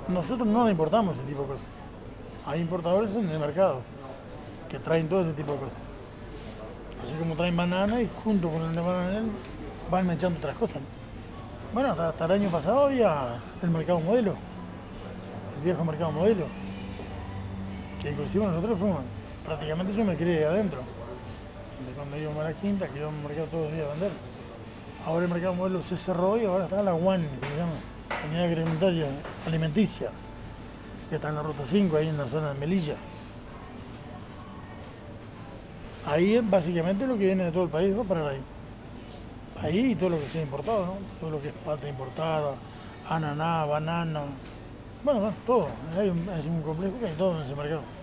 Nosotros no importamos ese tipo de cosas. Hay importadores en el mercado que traen todo ese tipo de cosas. Así como traen banana y junto con el de banana van echando otras cosas. Bueno, hasta el año pasado había el mercado modelo, el viejo mercado modelo, que inclusive nosotros fuimos, prácticamente yo me crié ahí adentro. De cuando íbamos a la quinta, que íbamos al mercado todos los días a vender. Ahora el mercado modelo se cerró y ahora está la UAN, que se llama Unidad Agroalimentaria Alimenticia, que está en la ruta 5, ahí en la zona de Melilla. Ahí es básicamente lo que viene de todo el país, va para ahí. Ahí y todo lo que sea importado, ¿no? Todo lo que es pata importada, ananá, banana, bueno, todo. Es un complejo que hay todo en ese mercado.